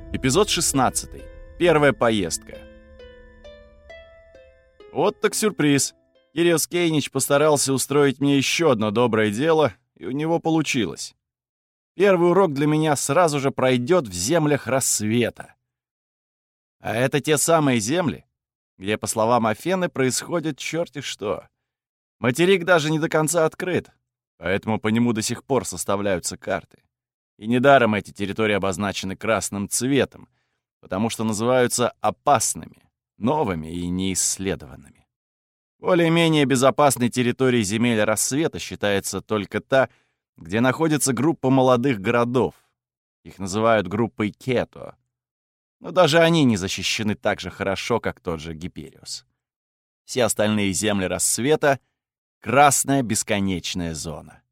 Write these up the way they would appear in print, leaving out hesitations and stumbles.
Эпизод 16. Первая поездка. Вот так сюрприз. Кириос Кейнич постарался устроить мне еще одно доброе дело, и у него получилось. Первый урок для меня сразу же пройдет в землях рассвета. А это те самые земли, где, по словам Афены, происходит черти что. Материк даже не до конца открыт, поэтому по нему до сих пор составляются карты. И недаром эти территории обозначены красным цветом, потому что называются опасными, новыми и неисследованными. Более-менее безопасной территорией земель рассвета считается только та, где находится группа молодых городов. Их называют группой Кето. Но даже они не защищены так же хорошо, как тот же Гипериус. Все остальные земли рассвета — красная бесконечная зона.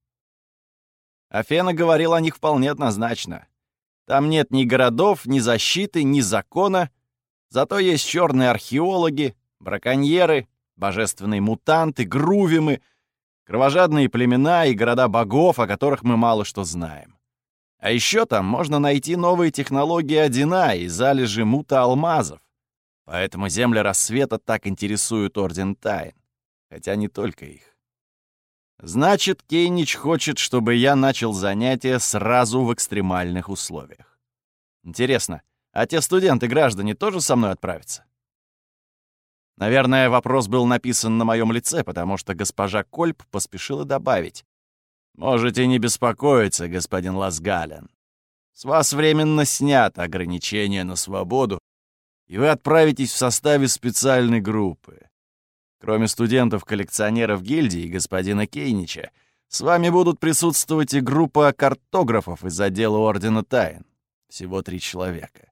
Афена говорила о них вполне однозначно. Там нет ни городов, ни защиты, ни закона, зато есть черные археологи, браконьеры, божественные мутанты, грувимы, кровожадные племена и города богов, о которых мы мало что знаем. А еще там можно найти новые технологии Одина и залежи мута-алмазов. Поэтому земли рассвета так интересуют Орден Тайн, хотя не только их. Значит, Кейнич хочет, чтобы я начал занятия сразу в экстремальных условиях. Интересно, а те студенты-граждане тоже со мной отправятся? Наверное, вопрос был написан на моем лице, потому что госпожа Кольп поспешила добавить. «Можете не беспокоиться, господин Ласгален. С вас временно снято ограничение на свободу, и вы отправитесь в составе специальной группы. Кроме студентов-коллекционеров гильдии и господина Кейнича, с вами будут присутствовать и группа картографов из отдела Ордена Тайн. Всего 3 человека.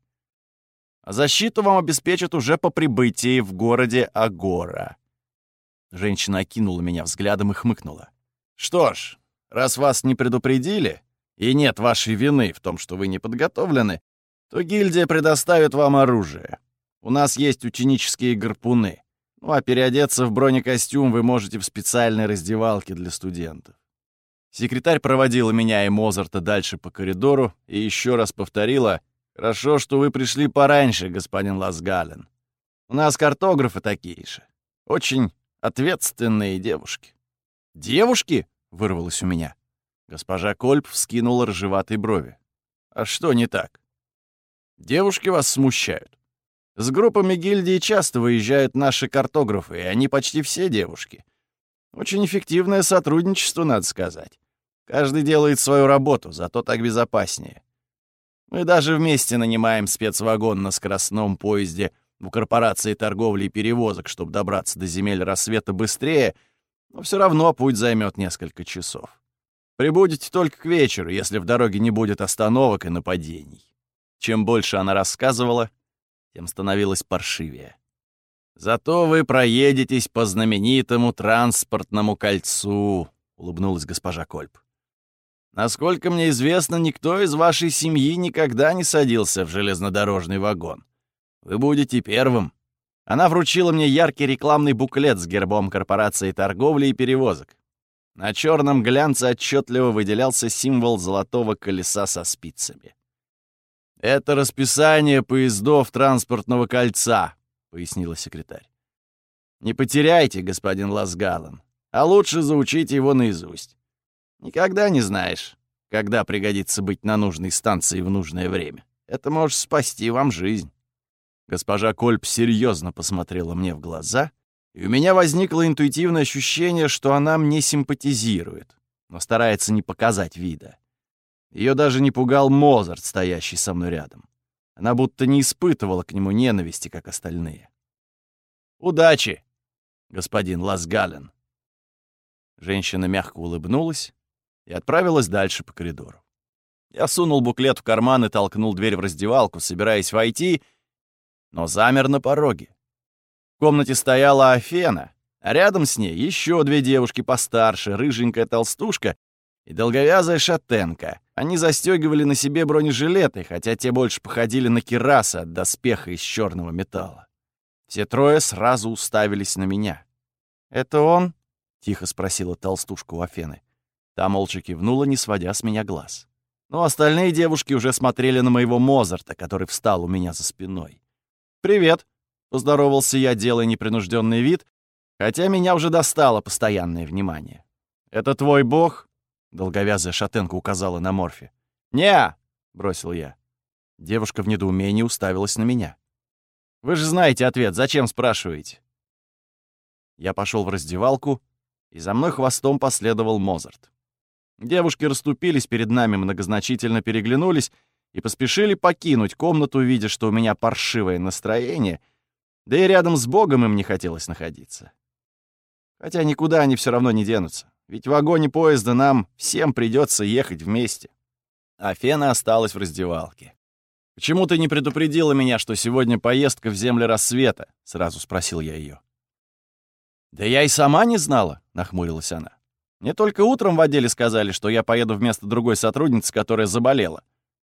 А защиту вам обеспечат уже по прибытии в городе Агора». Женщина окинула меня взглядом и хмыкнула. «Что ж, раз вас не предупредили, и нет вашей вины в том, что вы не подготовлены, то гильдия предоставит вам оружие. У нас есть ученические гарпуны. Ну а переодеться в бронекостюм вы можете в специальной раздевалке для студентов». Секретарь проводила меня и Мозарта дальше по коридору и еще раз повторила: «Хорошо, что вы пришли пораньше, господин Ласгален. У нас картографы такие же. Очень ответственные девушки». «Девушки?» — вырвалось у меня. Госпожа Кольп вскинула рыжеватые брови. «А что не так? Девушки вас смущают. С группами гильдии часто выезжают наши картографы, и они почти все девушки. Очень эффективное сотрудничество, надо сказать. Каждый делает свою работу, зато так безопаснее. Мы даже вместе нанимаем спецвагон на скоростном поезде в корпорации торговли и перевозок, чтобы добраться до земель рассвета быстрее, но все равно путь займет несколько часов. Прибудете только к вечеру, если в дороге не будет остановок и нападений». Чем больше она рассказывала, тем становилось паршивее. «Зато вы проедетесь по знаменитому транспортному кольцу», — улыбнулась госпожа Кольп. «Насколько мне известно, никто из вашей семьи никогда не садился в железнодорожный вагон. Вы будете первым». Она вручила мне яркий рекламный буклет с гербом корпорации торговли и перевозок. На черном глянце отчетливо выделялся символ золотого колеса со спицами. «Это расписание поездов транспортного кольца», — пояснила секретарь. «Не потеряйте, господин Ласгален, а лучше заучите его наизусть. Никогда не знаешь, когда пригодится быть на нужной станции в нужное время. Это может спасти вам жизнь». Госпожа Кольп серьезно посмотрела мне в глаза, и у меня возникло интуитивное ощущение, что она мне симпатизирует, но старается не показать вида. Ее даже не пугал Мозарт, стоящий со мной рядом. Она будто не испытывала к нему ненависти, как остальные. «Удачи, господин Ласгален!» Женщина мягко улыбнулась и отправилась дальше по коридору. Я сунул буклет в карман и толкнул дверь в раздевалку, собираясь войти, но замер на пороге. В комнате стояла Афена, а рядом с ней еще 2 девушки постарше, рыженькая толстушка и долговязая шатенка. Они застегивали на себе бронежилеты, хотя те больше походили на кирасы от доспеха из черного металла. Все 3 сразу уставились на меня. «Это он?» — тихо спросила толстушка у Афены. Та молча кивнула, не сводя с меня глаз. Но остальные девушки уже смотрели на моего Мозарта, который встал у меня за спиной. «Привет», — поздоровался я, делая непринужденный вид, хотя меня уже достало постоянное внимание. «Это твой бог?» — долговязая шатенка указала на Морфи. «Не-а», бросил я. Девушка в недоумении уставилась на меня. «Вы же знаете ответ, зачем спрашиваете?» Я пошел в раздевалку, и за мной хвостом последовал Мозарт. Девушки расступились перед нами, многозначительно переглянулись и поспешили покинуть комнату, видя, что у меня паршивое настроение, да и рядом с Богом им не хотелось находиться. Хотя никуда они все равно не денутся, ведь в вагоне поезда нам всем придется ехать вместе. А Фена осталась в раздевалке. «Почему ты не предупредила меня, что сегодня поездка в земли рассвета?» — сразу спросил я ее. «Да я и сама не знала», — нахмурилась она. «Мне только утром в отделе сказали, что я поеду вместо другой сотрудницы, которая заболела».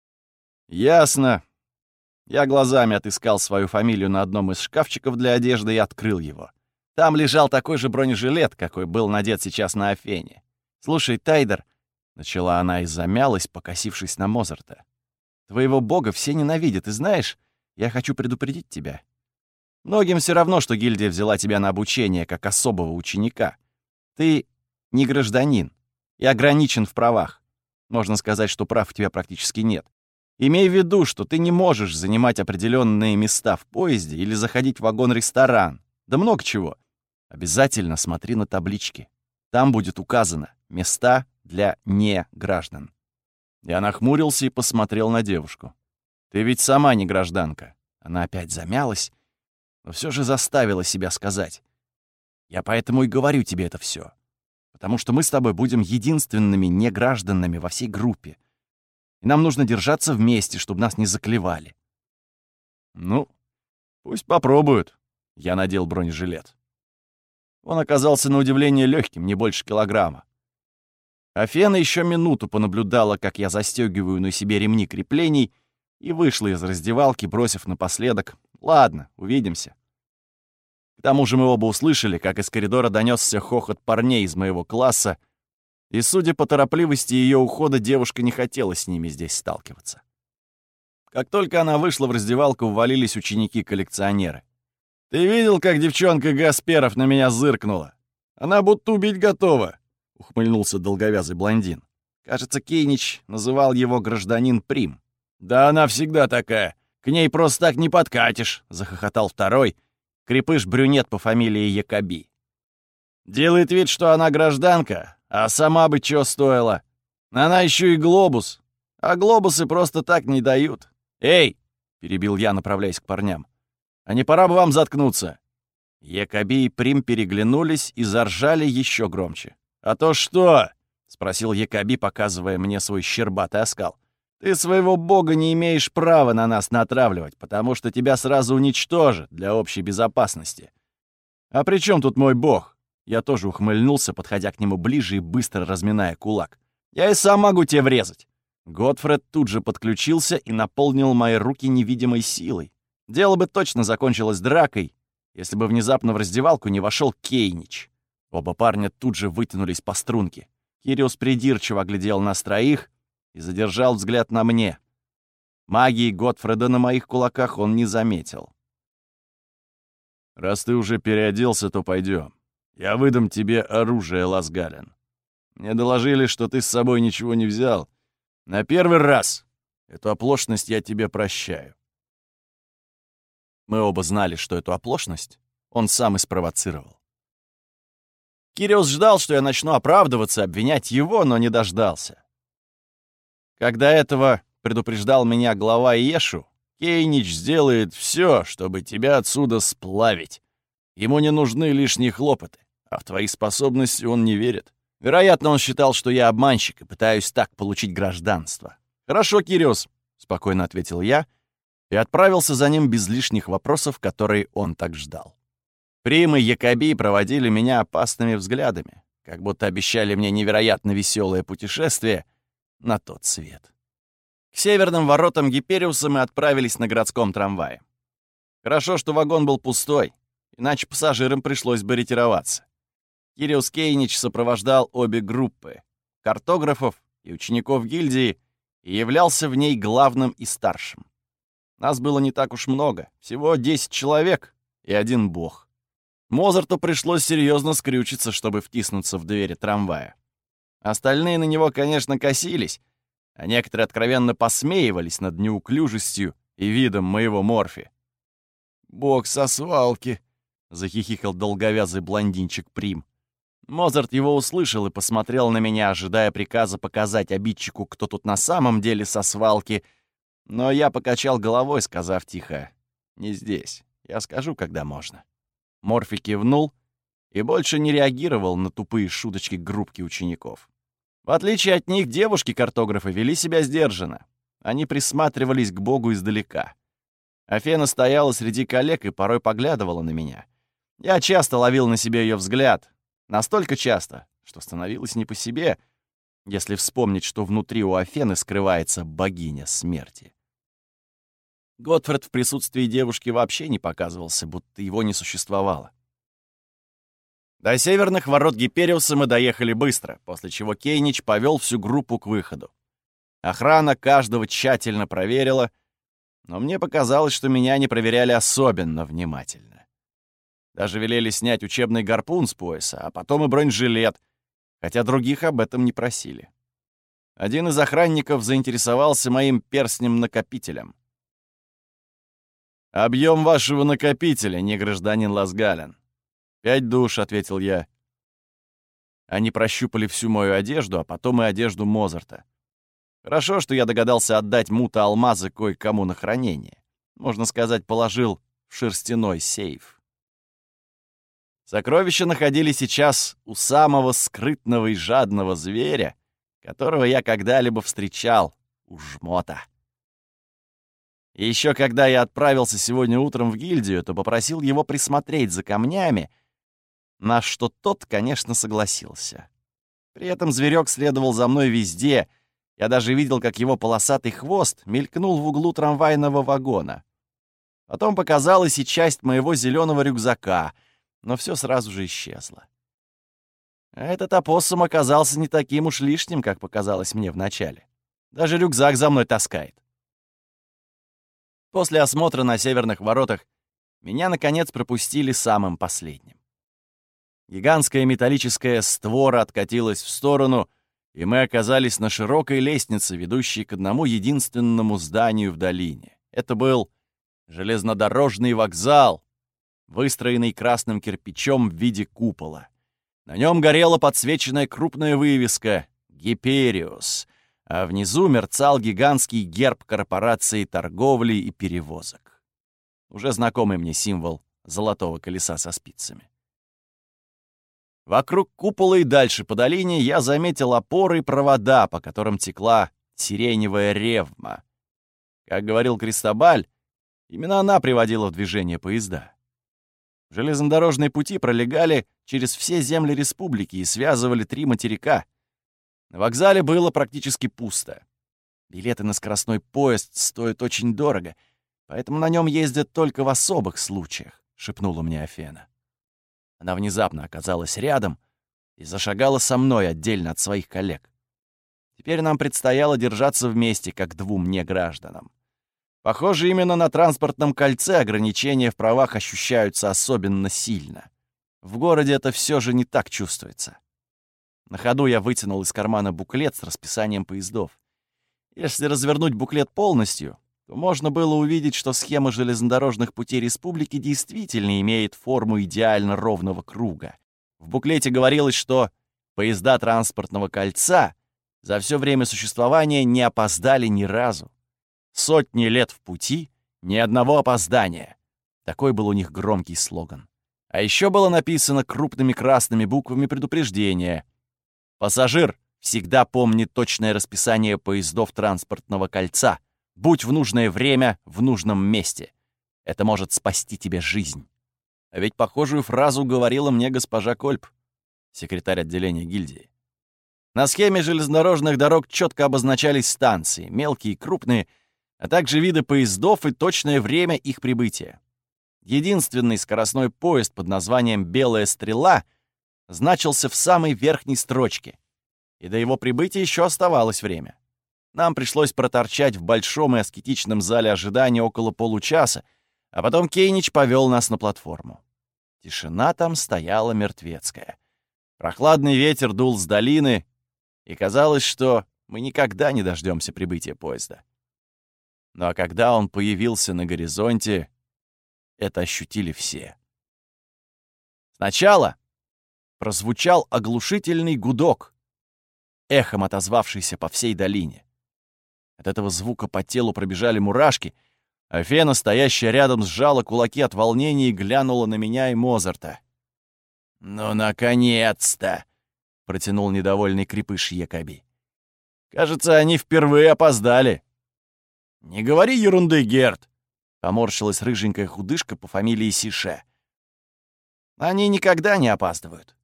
«Ясно». Я глазами отыскал свою фамилию на одном из шкафчиков для одежды и открыл его. Там лежал такой же бронежилет, какой был надет сейчас на Афене. «Слушай, Тайдер», — начала она и замялась, покосившись на Мозарта. «Твоего бога все ненавидят, и знаешь, я хочу предупредить тебя. Многим все равно, что гильдия взяла тебя на обучение как особого ученика. Ты не гражданин и ограничен в правах. Можно сказать, что прав у тебя практически нет. Имей в виду, что ты не можешь занимать определенные места в поезде или заходить в вагон-ресторан. Да много чего. Обязательно смотри на таблички. Там будет указано «Места для неграждан». Я нахмурился и посмотрел на девушку. «Ты ведь сама не гражданка». Она опять замялась, но все же заставила себя сказать. «Я поэтому и говорю тебе это все, потому что мы с тобой будем единственными негражданами во всей группе, и нам нужно держаться вместе, чтобы нас не заклевали». «Ну, пусть попробуют». Я надел бронежилет. Он оказался на удивление легким, не больше килограмма. Афена еще минуту понаблюдала, как я застегиваю на себе ремни креплений, и вышла из раздевалки, бросив напоследок: «Ладно, увидимся». К тому же мы оба услышали, как из коридора донесся хохот парней из моего класса, и, судя по торопливости ее ухода, девушка не хотела с ними здесь сталкиваться. Как только она вышла в раздевалку, ввалились ученики-коллекционеры. «Ты видел, как девчонка Гасперов на меня зыркнула? Она будто убить готова», — ухмыльнулся долговязый блондин. Кажется, Кейнич называл его гражданин Прим. «Да она всегда такая. К ней просто так не подкатишь», — захохотал второй, крепыш-брюнет по фамилии Якоби. «Делает вид, что она гражданка, а сама бы чё стоила. Она еще и глобус, а глобусы просто так не дают. Эй!» — перебил я, направляясь к парням. «А не пора бы вам заткнуться?» Якоби и Прим переглянулись и заржали еще громче. «А то что?» — спросил Якоби, показывая мне свой щербатый оскал. «Ты своего бога не имеешь права на нас натравливать, потому что тебя сразу уничтожат для общей безопасности». «А при чем тут мой бог?» Я тоже ухмыльнулся, подходя к нему ближе и быстро разминая кулак. «Я и сам могу тебе врезать». Готфред тут же подключился и наполнил мои руки невидимой силой. Дело бы точно закончилось дракой, если бы внезапно в раздевалку не вошел Кейнич. Оба парня тут же вытянулись по струнке. Кириус придирчиво оглядел нас троих и задержал взгляд на мне. Магии Готфреда на моих кулаках он не заметил. «Раз ты уже переоделся, то пойдем. Я выдам тебе оружие, Ласгален. Мне доложили, что ты с собой ничего не взял. На первый раз эту оплошность я тебе прощаю». Мы оба знали, что эту оплошность он сам и спровоцировал. Кириус ждал, что я начну оправдываться, обвинять его, но не дождался. Когда этого предупреждал меня глава Иешу, Кейнич сделает все, чтобы тебя отсюда сплавить. Ему не нужны лишние хлопоты, а в твои способности он не верит. Вероятно, он считал, что я обманщик и пытаюсь так получить гражданство. «Хорошо, Кириус», — спокойно ответил я, и отправился за ним без лишних вопросов, которые он так ждал. Прим и Якоби проводили меня опасными взглядами, как будто обещали мне невероятно веселое путешествие на тот свет. К северным воротам Гипериуса мы отправились на городском трамвае. Хорошо, что вагон был пустой, иначе пассажирам пришлось бы ретироваться. Кириус Кейнич сопровождал обе группы — картографов и учеников гильдии, и являлся в ней главным и старшим. Нас было не так уж много, всего 10 человек и один бог. Мозарту пришлось серьезно скрючиться, чтобы втиснуться в двери трамвая. Остальные на него, конечно, косились, а некоторые откровенно посмеивались над неуклюжестью и видом моего Морфи. «Бог со свалки!» — захихикал долговязый блондинчик Прим. Мозарт его услышал и посмотрел на меня, ожидая приказа показать обидчику, кто тут на самом деле со свалки, но я покачал головой, сказав тихо: «Не здесь, я скажу, когда можно». Морфи кивнул и больше не реагировал на тупые шуточки группки учеников. В отличие от них, девушки-картографы вели себя сдержанно. Они присматривались к Богу издалека. Афена стояла среди коллег и порой поглядывала на меня. Я часто ловил на себе ее взгляд. Настолько часто, что становилось не по себе, если вспомнить, что внутри у Афены скрывается богиня смерти. Готфред в присутствии девушки вообще не показывался, будто его не существовало. До северных ворот Гипериуса мы доехали быстро, после чего Кейнич повел всю группу к выходу. Охрана каждого тщательно проверила, но мне показалось, что меня не проверяли особенно внимательно. Даже велели снять учебный гарпун с пояса, а потом и бронежилет, хотя других об этом не просили. Один из охранников заинтересовался моим перстнем-накопителем. «Объем вашего накопителя, не гражданин Ласгален». 5 душ», — ответил я. Они прощупали всю мою одежду, а потом и одежду Мозарта. Хорошо, что я догадался отдать Мута алмазы кое-кому на хранение. Можно сказать, положил в шерстяной сейф. Сокровища находились сейчас у самого скрытного и жадного зверя, которого я когда-либо встречал, у жмота. И еще когда я отправился сегодня утром в гильдию, то попросил его присмотреть за камнями, на что тот, конечно, согласился. При этом зверек следовал за мной везде. Я даже видел, как его полосатый хвост мелькнул в углу трамвайного вагона. Потом показалась и часть моего зеленого рюкзака, но все сразу же исчезло. А этот опоссум оказался не таким уж лишним, как показалось мне вначале. Даже рюкзак за мной таскает. После осмотра на северных воротах меня, наконец, пропустили самым последним. Гигантская металлическая створа откатилась в сторону, и мы оказались на широкой лестнице, ведущей к одному единственному зданию в долине. Это был железнодорожный вокзал, выстроенный красным кирпичом в виде купола. На нем горела подсвеченная крупная вывеска «Гипериус», а внизу мерцал гигантский герб корпорации торговли и перевозок. Уже знакомый мне символ золотого колеса со спицами. Вокруг купола и дальше по долине я заметил опоры и провода, по которым текла сиреневая ревма. Как говорил Кристобаль, именно она приводила в движение поезда. Железнодорожные пути пролегали через все земли республики и связывали 3 материка. На вокзале было практически пусто. Билеты на скоростной поезд стоят очень дорого, поэтому на нем ездят только в особых случаях, — шепнула мне Афена. Она внезапно оказалась рядом и зашагала со мной отдельно от своих коллег. Теперь нам предстояло держаться вместе, как 2 негражданам. Похоже, именно на транспортном кольце ограничения в правах ощущаются особенно сильно. В городе это все же не так чувствуется. На ходу я вытянул из кармана буклет с расписанием поездов. Если развернуть буклет полностью, то можно было увидеть, что схема железнодорожных путей республики действительно имеет форму идеально ровного круга. В буклете говорилось, что поезда транспортного кольца за все время существования не опоздали ни разу. Сотни лет в пути, ни одного опоздания. Такой был у них громкий слоган. А еще было написано крупными красными буквами предупреждение. «Пассажир, всегда помни точное расписание поездов транспортного кольца. Будь в нужное время в нужном месте. Это может спасти тебе жизнь». А ведь похожую фразу говорила мне госпожа Кольп, секретарь отделения гильдии. На схеме железнодорожных дорог четко обозначались станции, мелкие и крупные, а также виды поездов и точное время их прибытия. Единственный скоростной поезд под названием «Белая стрела» значился в самой верхней строчке, и до его прибытия еще оставалось время. Нам пришлось проторчать в большом и аскетичном зале ожидания около получаса, а потом Кейнич повел нас на платформу. Тишина там стояла мертвецкая. Прохладный ветер дул с долины, и казалось, что мы никогда не дождемся прибытия поезда. Ну а когда он появился на горизонте, это ощутили все. Сначала прозвучал оглушительный гудок, эхом отозвавшийся по всей долине. От этого звука по телу пробежали мурашки, а Фена, стоящая рядом, сжала кулаки от волнения и глянула на меня и Мозарта. «Ну, наконец-то!» — протянул недовольный крепыш Якоби. «Кажется, они впервые опоздали». «Не говори ерунды, Герд!» — поморщилась рыженькая худышка по фамилии Сише. «Они никогда не опаздывают».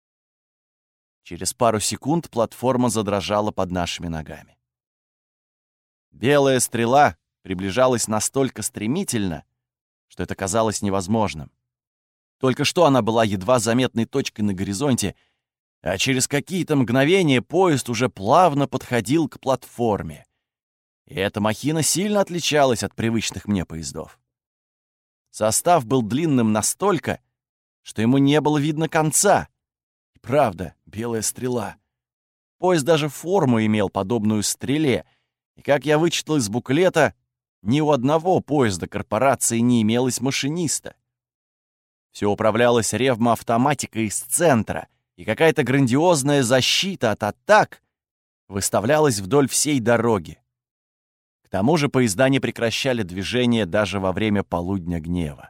Через пару секунд платформа задрожала под нашими ногами. Белая стрела приближалась настолько стремительно, что это казалось невозможным. Только что она была едва заметной точкой на горизонте, а через какие-то мгновения поезд уже плавно подходил к платформе. И эта махина сильно отличалась от привычных мне поездов. Состав был длинным настолько, что ему не было видно конца. И правда, белая стрела. Поезд даже форму имел подобную стреле, и, как я вычитал из буклета, ни у одного поезда корпорации не имелось машиниста. Все управлялось ревмоавтоматикой из центра, и какая-то грандиозная защита от атак выставлялась вдоль всей дороги. К тому же поезда не прекращали движение даже во время полудня гнева.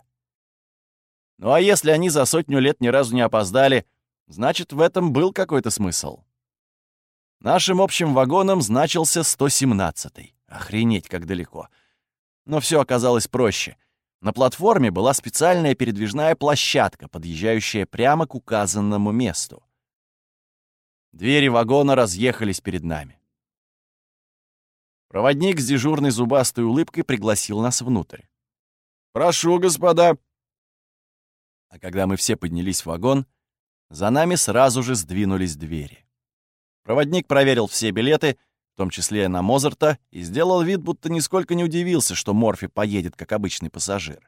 Ну а если они за 100 лет ни разу не опоздали, значит, в этом был какой-то смысл. Нашим общим вагоном значился 117-й. Охренеть, как далеко. Но все оказалось проще. На платформе была специальная передвижная площадка, подъезжающая прямо к указанному месту. Двери вагона разъехались перед нами. Проводник с дежурной зубастой улыбкой пригласил нас внутрь. «Прошу, господа!» А когда мы все поднялись в вагон, за нами сразу же сдвинулись двери. Проводник проверил все билеты, в том числе на Мозарта, и сделал вид, будто нисколько не удивился, что Морфи поедет как обычный пассажир.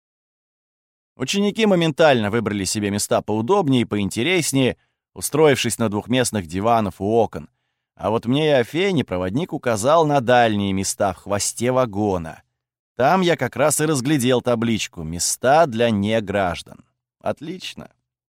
Ученики моментально выбрали себе места поудобнее и поинтереснее, устроившись на двухместных диванах у окон. А вот мне и Афене проводник указал на дальние места в хвосте вагона. Там я как раз и разглядел табличку «Места для неграждан». Отлично.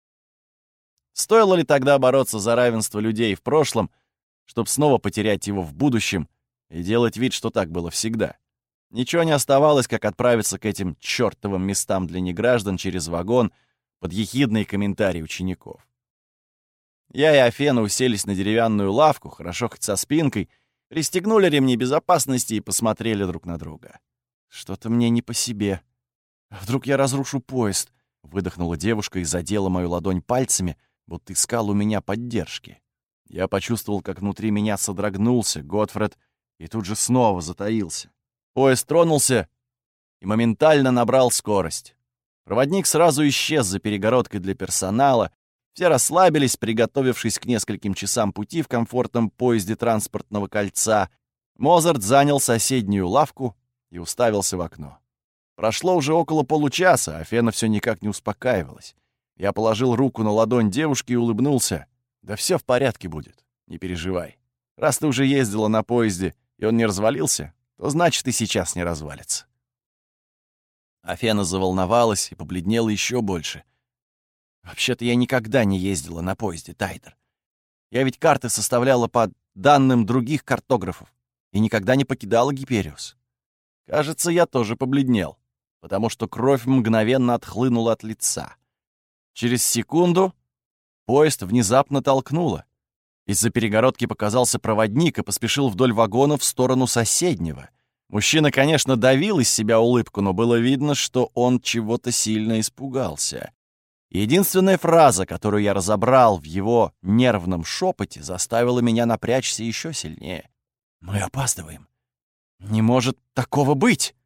Стоило ли тогда бороться за равенство людей в прошлом, чтобы снова потерять его в будущем и делать вид, что так было всегда? Ничего не оставалось, как отправиться к этим чёртовым местам для неграждан через вагон под ехидные комментарии учеников. Я и Афена уселись на деревянную лавку, хорошо хоть со спинкой, пристегнули ремни безопасности и посмотрели друг на друга. «Что-то мне не по себе. Вдруг я разрушу поезд?» — выдохнула девушка и задела мою ладонь пальцами, будто искал у меня поддержки. Я почувствовал, как внутри меня содрогнулся Готфред и тут же снова затаился. Поезд тронулся и моментально набрал скорость. Проводник сразу исчез за перегородкой для персонала, все расслабились, приготовившись к нескольким часам пути в комфортном поезде транспортного кольца. Мозарт занял соседнюю лавку и уставился в окно. Прошло уже около получаса, а Фена все никак не успокаивалась. Я положил руку на ладонь девушки и улыбнулся. «Да все в порядке будет, не переживай. Раз ты уже ездила на поезде, и он не развалился, то значит и сейчас не развалится». Афена заволновалась и побледнела еще больше. «Вообще-то я никогда не ездила на поезде, Тайдер. Я ведь карты составляла по данным других картографов и никогда не покидала Гипериус. Кажется, я тоже побледнел, потому что кровь мгновенно отхлынула от лица. Через секунду поезд внезапно толкнуло. Из-за перегородки показался проводник и поспешил вдоль вагона в сторону соседнего. Мужчина, конечно, давил из себя улыбку, но было видно, что он чего-то сильно испугался. Единственная фраза, которую я разобрал в его нервном шепоте, заставила меня напрячься еще сильнее. «Мы опаздываем. Не может такого быть!»